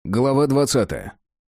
Глава 20.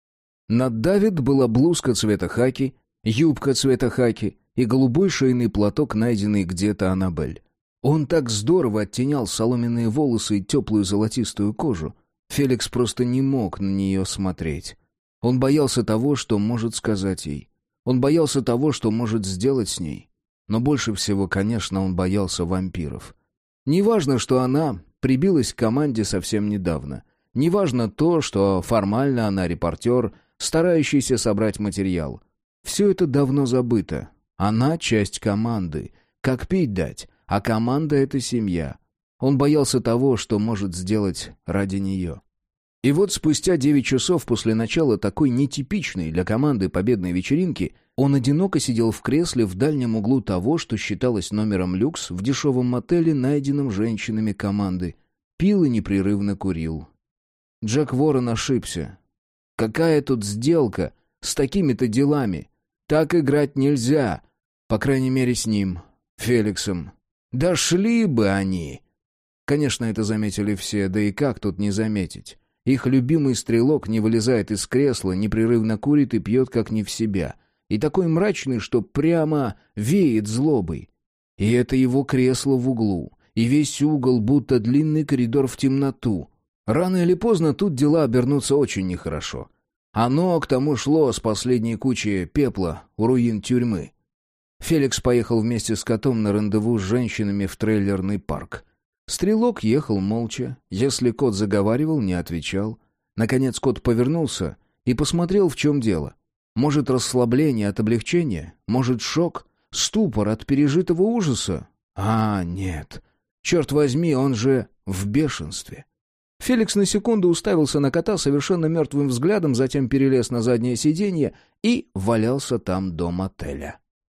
На Давид была блузка цвета хаки, юбка цвета хаки и голубой шейный платок, найденный где-то Аннабель. Он так здорово оттенял соломенные волосы и теплую золотистую кожу. Феликс просто не мог на нее смотреть. Он боялся того, что может сказать ей. Он боялся того, что может сделать с ней. Но больше всего, конечно, он боялся вампиров. Неважно, что она прибилась к команде совсем недавно. Неважно то, что формально она репортер, старающийся собрать материал. Все это давно забыто. Она часть команды. Как пить дать? А команда — это семья. Он боялся того, что может сделать ради нее. И вот спустя 9 часов после начала такой нетипичной для команды победной вечеринки он одиноко сидел в кресле в дальнем углу того, что считалось номером люкс в дешевом мотеле, найденном женщинами команды. Пил и непрерывно курил. Джек Ворон ошибся. Какая тут сделка с такими-то делами? Так играть нельзя. По крайней мере, с ним, Феликсом. Да шли бы они! Конечно, это заметили все, да и как тут не заметить? Их любимый стрелок не вылезает из кресла, непрерывно курит и пьет как не в себя. И такой мрачный, что прямо веет злобой. И это его кресло в углу. И весь угол, будто длинный коридор в темноту. Рано или поздно тут дела обернутся очень нехорошо. Оно к тому шло с последней кучи пепла у руин тюрьмы. Феликс поехал вместе с котом на рандеву с женщинами в трейлерный парк. Стрелок ехал молча. Если кот заговаривал, не отвечал. Наконец кот повернулся и посмотрел, в чем дело. Может, расслабление от облегчения? Может, шок? Ступор от пережитого ужаса? А, нет. Черт возьми, он же в бешенстве. Феликс на секунду уставился на кота совершенно мертвым взглядом, затем перелез на заднее сиденье и валялся там до мотеля.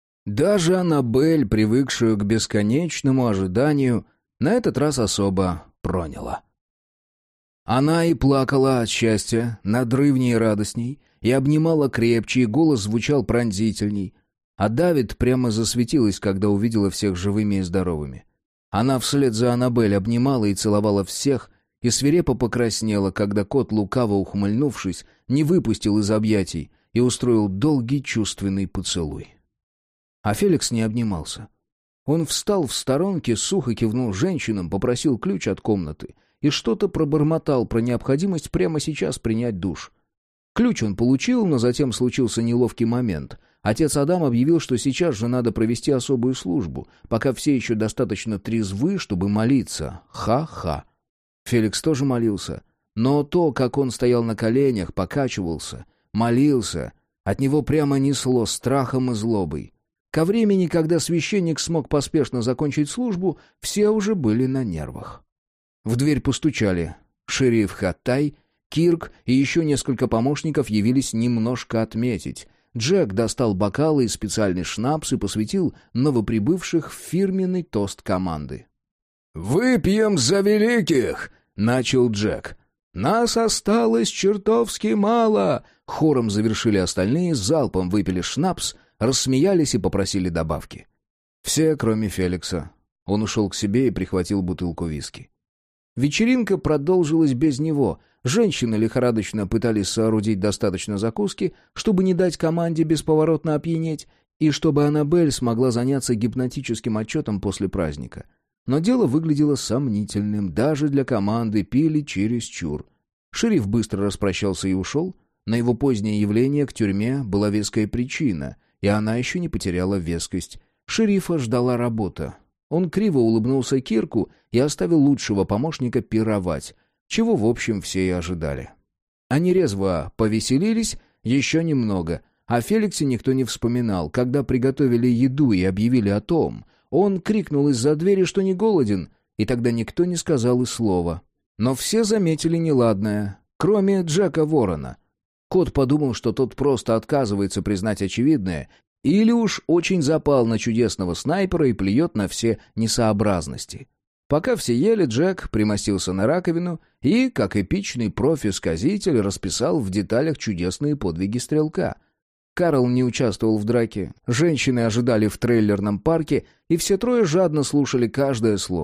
Даже Аннабель, привыкшую к бесконечному ожиданию, на этот раз особо проняла. Она и плакала от счастья, надрывнее и радостней, и обнимала крепче, и голос звучал пронзительней. А Давид прямо засветилась, когда увидела всех живыми и здоровыми. Она вслед за Аннабель обнимала и целовала всех, и свирепо покраснела, когда кот, лукаво ухмыльнувшись, не выпустил из объятий и устроил долгий чувственный поцелуй. А Феликс не обнимался. Он встал в сторонке, сухо кивнул женщинам, попросил ключ от комнаты и что-то пробормотал про необходимость прямо сейчас принять душ. Ключ он получил, но затем случился неловкий момент. Отец Адам объявил, что сейчас же надо провести особую службу, пока все еще достаточно трезвы, чтобы молиться. Ха-ха. Феликс тоже молился, но то, как он стоял на коленях, покачивался, молился, от него прямо несло страхом и злобой. Ко времени, когда священник смог поспешно закончить службу, все уже были на нервах. В дверь постучали. Шериф Хаттай, Кирк и еще несколько помощников явились немножко отметить. Джек достал бокалы и специальный шнапс и посвятил новоприбывших в фирменный тост команды. «Выпьем за великих!» — начал Джек. «Нас осталось чертовски мало!» Хором завершили остальные, залпом выпили шнапс, рассмеялись и попросили добавки. Все, кроме Феликса. Он ушел к себе и прихватил бутылку виски. Вечеринка продолжилась без него. Женщины лихорадочно пытались соорудить достаточно закуски, чтобы не дать команде бесповоротно опьянеть, и чтобы Аннабель смогла заняться гипнотическим отчетом после праздника. Но дело выглядело сомнительным. Даже для команды пили чересчур. Шериф быстро распрощался и ушел. На его позднее явление к тюрьме была веская причина, и она еще не потеряла вескость. Шерифа ждала работа. Он криво улыбнулся Кирку и оставил лучшего помощника пировать, чего, в общем, все и ожидали. Они резво повеселились еще немного, о Феликсе никто не вспоминал. Когда приготовили еду и объявили о том, он крикнул из-за двери, что не голоден, и тогда никто не сказал и слова. Но все заметили неладное, кроме Джека Ворона. Кот подумал, что тот просто отказывается признать очевидное, или уж очень запал на чудесного снайпера и плюет на все несообразности. Пока все ели, Джек примостился на раковину и, как эпичный профи-сказитель, расписал в деталях чудесные подвиги стрелка. Карл не участвовал в драке, женщины ожидали в трейлерном парке, и все трое жадно слушали каждое слово.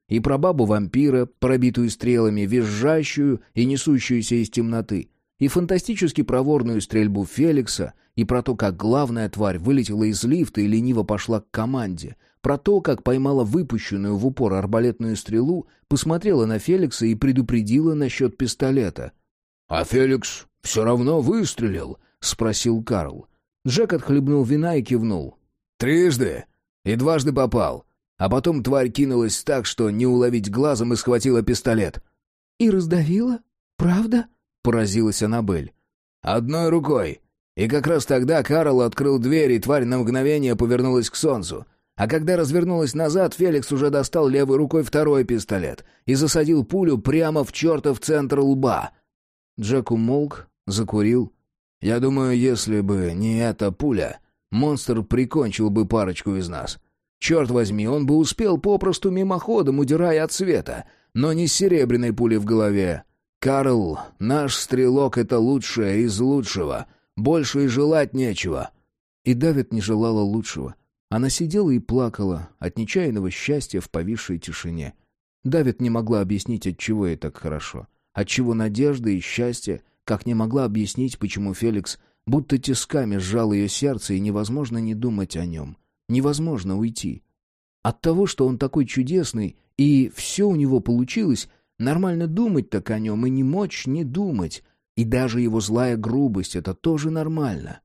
и про бабу-вампира, пробитую стрелами, визжащую и несущуюся из темноты, и фантастически проворную стрельбу Феликса, и про то, как главная тварь вылетела из лифта и лениво пошла к команде, про то, как поймала выпущенную в упор арбалетную стрелу, посмотрела на Феликса и предупредила насчет пистолета. «А Феликс все равно выстрелил?» — спросил Карл. Джек отхлебнул вина и кивнул. «Трижды. И дважды попал. А потом тварь кинулась так, что не уловить глазом, и схватила пистолет». «И раздавила? Правда?» — поразилась Аннабель. «Одной рукой. И как раз тогда Карл открыл дверь, и тварь на мгновение повернулась к солнцу. А когда развернулась назад, Феликс уже достал левой рукой второй пистолет и засадил пулю прямо в чертов центр лба». Джек умолк, закурил. «Я думаю, если бы не эта пуля, монстр прикончил бы парочку из нас. Черт возьми, он бы успел попросту мимоходом, удирая от света, но не с серебряной пулей в голове. Карл, наш стрелок — это лучшее из лучшего. Больше и желать нечего». И Давид не желала лучшего. Она сидела и плакала от нечаянного счастья в повисшей тишине. Давид не могла объяснить, отчего ей так хорошо. Отчего надежда и счастье, как не могла объяснить, почему Феликс будто тисками сжал ее сердце, и невозможно не думать о нем. Невозможно уйти. От того, что он такой чудесный, и все у него получилось, нормально думать так о нем и не мочь не думать. И даже его злая грубость — это тоже нормально.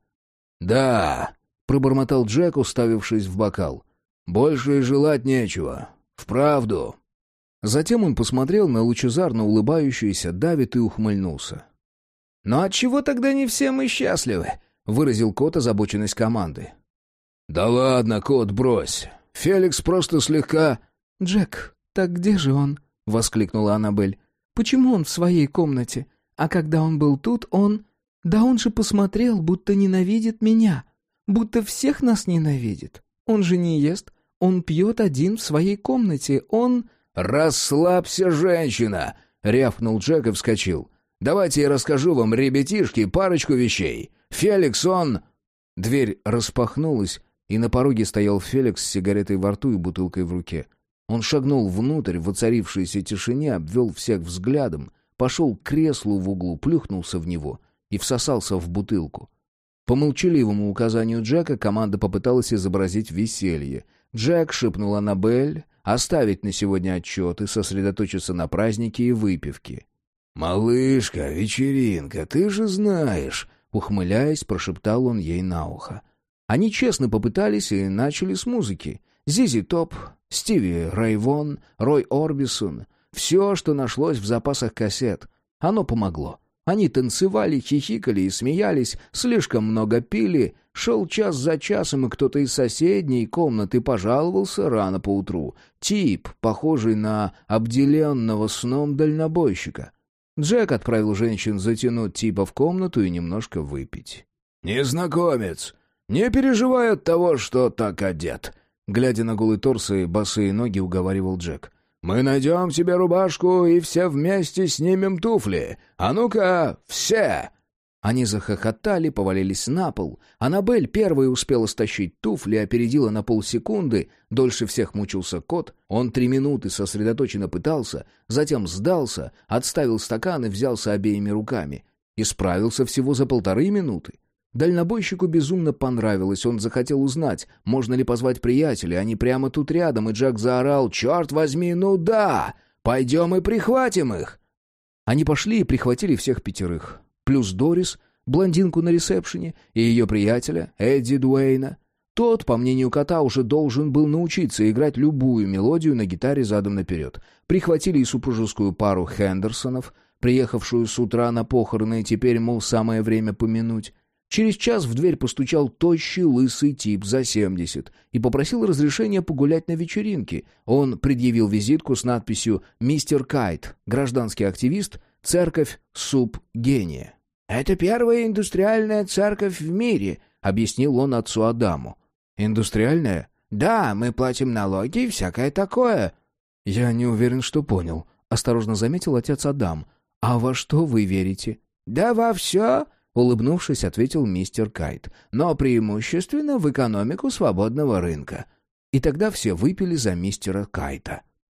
«Да», — пробормотал Джек, уставившись в бокал. «Больше и желать нечего. Вправду». Затем он посмотрел на лучезарно улыбающийся Давид и ухмыльнулся. «Ну отчего тогда не все мы счастливы?» — выразил кот озабоченность команды. «Да ладно, кот, брось. Феликс просто слегка...» «Джек, так где же он?» — воскликнула Аннабель. «Почему он в своей комнате? А когда он был тут, он... Да он же посмотрел, будто ненавидит меня. Будто всех нас ненавидит. Он же не ест. Он пьет один в своей комнате. Он...» «Расслабься, женщина!» — рявкнул Джек и вскочил. «Давайте я расскажу вам, ребятишки, парочку вещей. Феликс, он...» Дверь распахнулась, и на пороге стоял Феликс с сигаретой во рту и бутылкой в руке. Он шагнул внутрь, в воцарившейся тишине, обвел всех взглядом, пошел к креслу в углу, плюхнулся в него и всосался в бутылку. По молчаливому указанию Джека команда попыталась изобразить веселье. Джек шепнул Аннабель оставить на сегодня отчет и сосредоточиться на празднике и выпивке. «Малышка, вечеринка, ты же знаешь», — ухмыляясь, прошептал он ей на ухо. Они честно попытались и начали с музыки. Зизи Топ, Стиви Рэй Вон, Рой Орбисон. Все, что нашлось в запасах кассет. Оно помогло. Они танцевали, хихикали и смеялись, слишком много пили. Шел час за часом, и кто-то из соседней комнаты пожаловался рано поутру. Тип, похожий на обделенного сном дальнобойщика. Джек отправил женщин затянуть типа в комнату и немножко выпить. «Незнакомец, не переживай от того, что так одет», — глядя на голый торс и босые ноги, уговаривал Джек. «Мы найдем тебе рубашку и все вместе снимем туфли. А ну-ка, все!» Они захохотали, повалились на пол. Аннабель первой успела стащить туфли, опередила на полсекунды. Дольше всех мучился кот. Он 3 минуты сосредоточенно пытался, затем сдался, отставил стакан и взялся обеими руками. И справился всего за 1,5 минуты. Дальнобойщику безумно понравилось, он захотел узнать, можно ли позвать приятелей, они прямо тут рядом, и Джек заорал: «Черт возьми, ну да! Пойдем и прихватим их!» Они пошли и прихватили всех 5, плюс Дорис, блондинку на ресепшене, и ее приятеля, Эдди Дуэйна. Тот, по мнению кота, уже должен был научиться играть любую мелодию на гитаре задом наперед. Прихватили и супружескую пару Хендерсонов, приехавшую с утра на похороны, и теперь, мол, самое время помянуть. Через час в дверь постучал тощий лысый тип за 70 и попросил разрешения погулять на вечеринке. Он предъявил визитку с надписью «Мистер Кайт, гражданский активист, церковь Суп Гения». «Это первая индустриальная церковь в мире», — объяснил он отцу Адаму. «Индустриальная?» «Да, мы платим налоги и всякое такое». «Я не уверен, что понял», — осторожно заметил отец Адам. «А во что вы верите?» «Да во все», — улыбнувшись, ответил мистер Кайт, «но преимущественно в экономику свободного рынка». И тогда все выпили за мистера Кайта.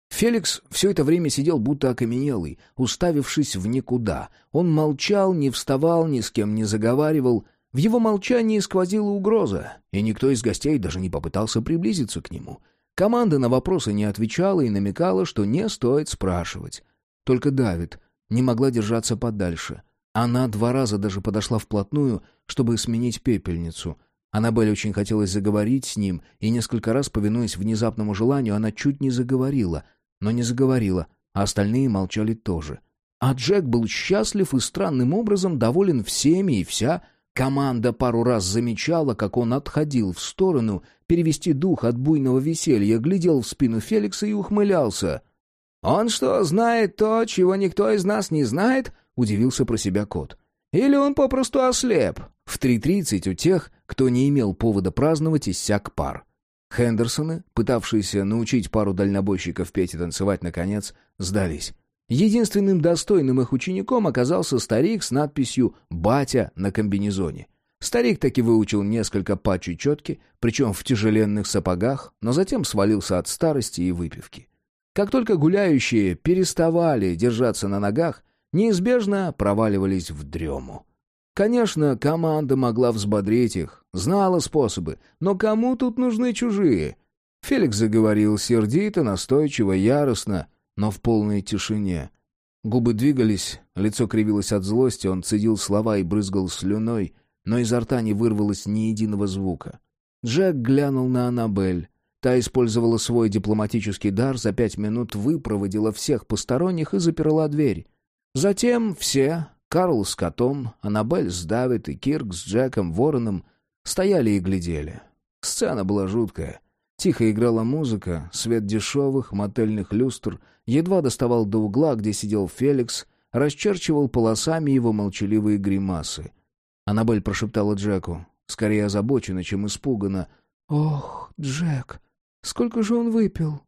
Феликс все это время сидел будто окаменелый, уставившись в никуда. Он молчал, не вставал, ни с кем не заговаривал. В его молчании сквозила угроза, и никто из гостей даже не попытался приблизиться к нему. Команда на вопросы не отвечала и намекала, что не стоит спрашивать. Только Давид не могла держаться подальше. Она 2 раза даже подошла вплотную, чтобы сменить пепельницу. Аннабель очень хотелось заговорить с ним, и несколько раз, повинуясь внезапному желанию, она чуть не заговорила, но не заговорила, а остальные молчали тоже. А Джек был счастлив и странным образом доволен всеми, и вся команда пару раз замечала, как он отходил в сторону, перевести дух от буйного веселья, глядел в спину Феликса и ухмылялся. «Он что, знает то, чего никто из нас не знает?» — удивился про себя кот. «Или он попросту ослеп?» В 3:30 у тех, кто не имел повода праздновать, иссяк пар. Хендерсоны, пытавшиеся научить пару дальнобойщиков петь и танцевать, наконец, сдались. Единственным достойным их учеником оказался старик с надписью «Батя» на комбинезоне. Старик таки выучил несколько па чечетки, причем в тяжеленных сапогах, но затем свалился от старости и выпивки. Как только гуляющие переставали держаться на ногах, неизбежно проваливались в дрему. Конечно, команда могла взбодрить их, знала способы, но кому тут нужны чужие? Феликс заговорил сердито, настойчиво, яростно, но в полной тишине. Губы двигались, лицо кривилось от злости, он цедил слова и брызгал слюной, но изо рта не вырвалось ни единого звука. Джек глянул на Аннабель. Та использовала свой дипломатический дар, за 5 минут выпроводила всех посторонних и заперла дверь. Затем все, Карл с котом, Аннабель с Давид и Кирк с Джеком Вороном, стояли и глядели. Сцена была жуткая. Тихо играла музыка, свет дешевых мотельных люстр едва доставал до угла, где сидел Феликс, расчерчивал полосами его молчаливые гримасы. Аннабель прошептала Джеку, скорее озабоченно, чем испуганно: «Ох, Джек, сколько же он выпил?»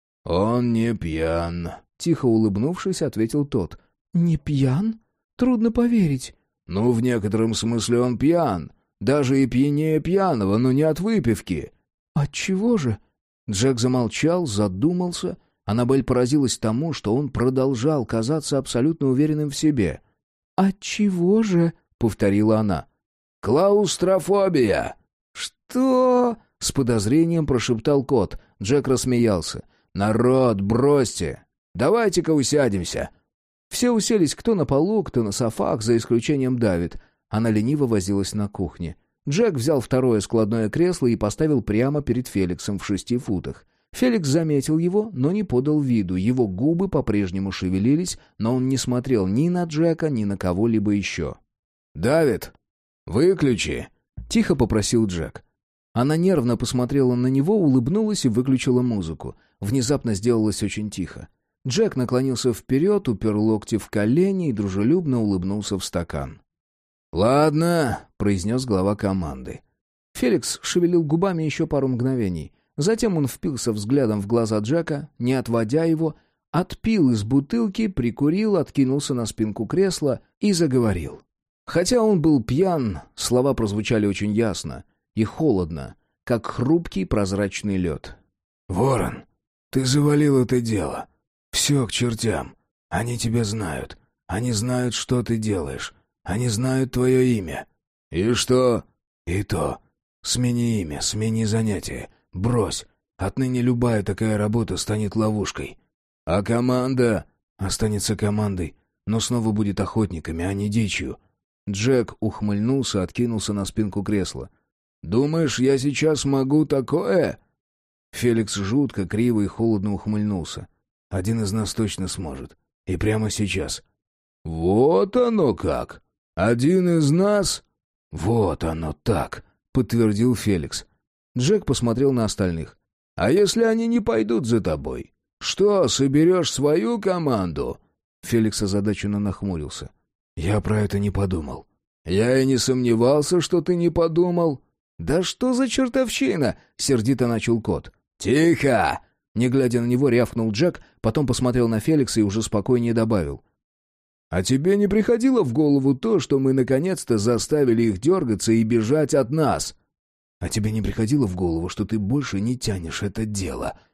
«Он не пьян», — тихо улыбнувшись, ответил тот. «Не пьян? Трудно поверить». «Ну, в некотором смысле он пьян. Даже и пьянее пьяного, но не от выпивки». «Отчего же?» Джек замолчал, задумался. Аннабель поразилась тому, что он продолжал казаться абсолютно уверенным в себе. «Отчего же?» — повторила она. «Клаустрофобия». «Что?» — с подозрением прошептал кот. Джек рассмеялся. «Народ, бросьте! Давайте-ка усядемся!» Все уселись кто на полу, кто на софах, за исключением Давид. Она лениво возилась на кухне. Джек взял второе складное кресло и поставил прямо перед Феликсом в 6 футах. Феликс заметил его, но не подал виду. Его губы по-прежнему шевелились, но он не смотрел ни на Джека, ни на кого-либо еще. «Давид, выключи!» — тихо попросил Джек. Она нервно посмотрела на него, улыбнулась и выключила музыку. Внезапно сделалось очень тихо. Джек наклонился вперед, упер локти в колени и дружелюбно улыбнулся в стакан. «Ладно», — произнес глава команды. Феликс шевелил губами еще пару мгновений. Затем он впился взглядом в глаза Джека, не отводя его, отпил из бутылки, прикурил, откинулся на спинку кресла и заговорил. Хотя он был пьян, слова прозвучали очень ясно и холодно, как хрупкий прозрачный лед. «Ворон, ты завалил это дело. Все к чертям. Они тебя знают. Они знают, что ты делаешь. Они знают твое имя». «И что?» «И то. Смени имя, смени занятие. Брось. Отныне любая такая работа станет ловушкой. А команда?» «Останется командой, но снова будет охотниками, а не дичью». Джек ухмыльнулся, откинулся на спинку кресла. «Думаешь, я сейчас могу такое?» Феликс жутко, криво и холодно ухмыльнулся. «Один из нас точно сможет. И прямо сейчас». «Вот оно как! Один из нас...» «Вот оно так», — подтвердил Феликс. Джек посмотрел на остальных. «А если они не пойдут за тобой? Что, соберешь свою команду?» Феликс озадаченно нахмурился. «Я про это не подумал». «Я и не сомневался, что ты не подумал». «Да что за чертовщина?» — сердито начал кот. «Тихо!» Не глядя на него, рявкнул Джек, потом посмотрел на Феликса и уже спокойнее добавил. «А тебе не приходило в голову то, что мы наконец-то заставили их дергаться и бежать от нас?» «А тебе не приходило в голову, что ты больше не тянешь это дело?»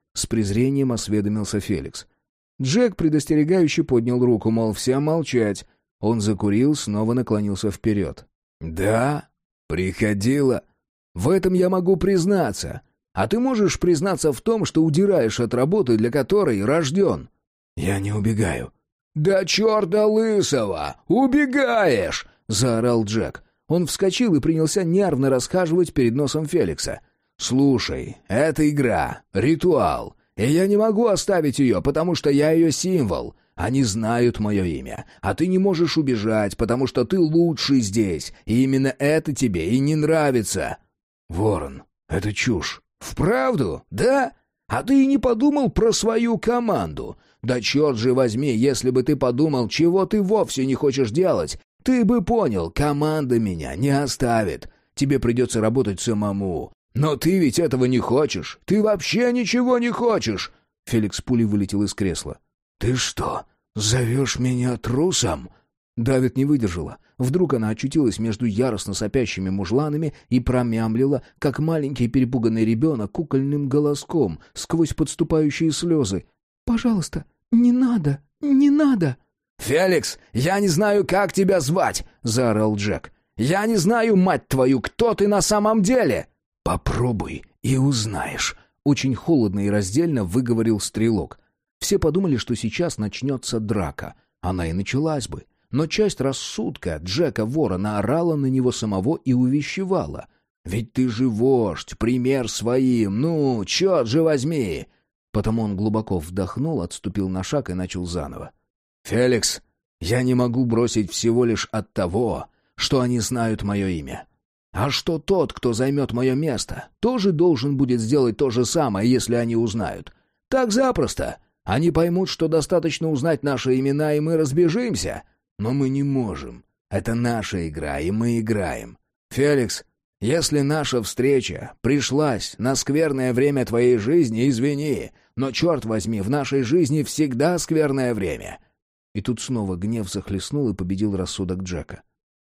— с презрением осведомился Феликс. Джек предостерегающе поднял руку, мол, всем молчать. Он закурил, снова наклонился вперед. «Да, приходила. В этом я могу признаться. А ты можешь признаться в том, что удираешь от работы, для которой рожден?» «Я не убегаю». «Да черта лысого! Убегаешь!» — заорал Джек. Он вскочил и принялся нервно расхаживать перед носом Феликса. «Слушай, это игра, ритуал, и я не могу оставить ее, потому что я ее символ. Они знают мое имя, а ты не можешь убежать, потому что ты лучший здесь, и именно это тебе и не нравится». «Ворон, это чушь». «Вправду? Да? А ты и не подумал про свою команду? Да черт же возьми, если бы ты подумал, чего ты вовсе не хочешь делать, ты бы понял, команда меня не оставит. Тебе придется работать самому. Но ты ведь этого не хочешь. Ты вообще ничего не хочешь!» Феликс пулей вылетел из кресла. «Ты что, зовешь меня трусом?» Давид не выдержала. Вдруг она очутилась между яростно сопящими мужланами и промямлила, как маленький перепуганный ребенок, кукольным голоском, сквозь подступающие слезы. «Пожалуйста, не надо, не надо!» «Феликс, я не знаю, как тебя звать!» — заорал Джек. «Я не знаю, мать твою, кто ты на самом деле!» «Попробуй и узнаешь», — очень холодно и раздельно выговорил стрелок. Все подумали, что сейчас начнется драка. Она и началась бы. Но часть рассудка Джека Ворона орала на него самого и увещевала. «Ведь ты же вождь, пример своим, ну, черт же возьми!» Потому он глубоко вдохнул, отступил на шаг и начал заново. «Феликс, я не могу бросить всего лишь от того, что они знают мое имя. А что тот, кто займет мое место, тоже должен будет сделать то же самое, если они узнают. Так запросто. Они поймут, что достаточно узнать наши имена, и мы разбежимся. Но мы не можем. Это наша игра, и мы играем. Феликс, если наша встреча пришлась на скверное время твоей жизни, извини, но, черт возьми, в нашей жизни всегда скверное время». И тут снова гнев захлестнул и победил рассудок Джека.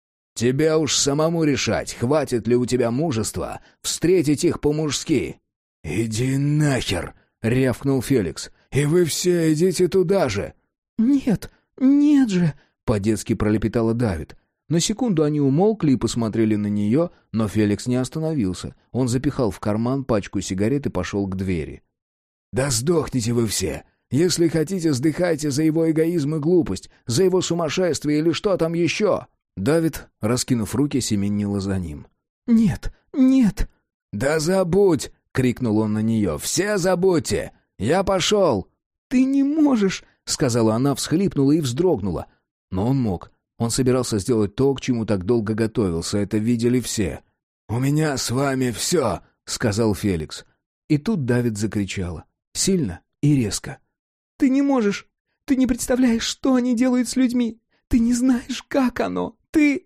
«Тебе уж самому решать, хватит ли у тебя мужества встретить их по-мужски». «Иди нахер!» — рявкнул Феликс. «И вы все идите туда же!» «Нет, нет же!» — по-детски пролепетала Давид. На секунду они умолкли и посмотрели на нее, но Феликс не остановился. Он запихал в карман пачку сигарет и пошел к двери. «Да сдохните вы все! Если хотите, сдыхайте за его эгоизм и глупость, за его сумасшествие или что там еще!» Давид, раскинув руки, семенила за ним. «Нет, нет!» «Да забудь!» — крикнул он на нее. «Все забудьте! Я пошел!» «Ты не можешь!» — сказала она, всхлипнула и вздрогнула. Но он мог. Он собирался сделать то, к чему так долго готовился. Это видели все. «У меня с вами все!» — сказал Феликс. И тут Давид закричала. Сильно и резко. «Ты не можешь! Ты не представляешь, что они делают с людьми! Ты не знаешь, как оно! Ты...»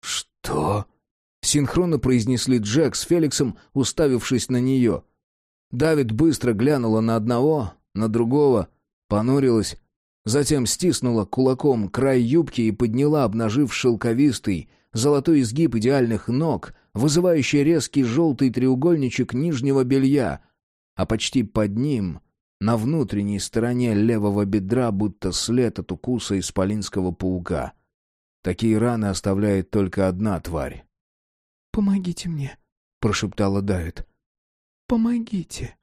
«Что?» — синхронно произнесли Джек с Феликсом, уставившись на нее. Давид быстро глянула на одного, на другого, понурилась, затем стиснула кулаком край юбки и подняла, обнажив шелковистый, золотой изгиб идеальных ног, вызывающий резкий желтый треугольничек нижнего белья, а почти под ним, на внутренней стороне левого бедра, будто след от укуса исполинского паука. Такие раны оставляет только одна тварь. «Помогите мне», — прошептала Давид. «Помогите».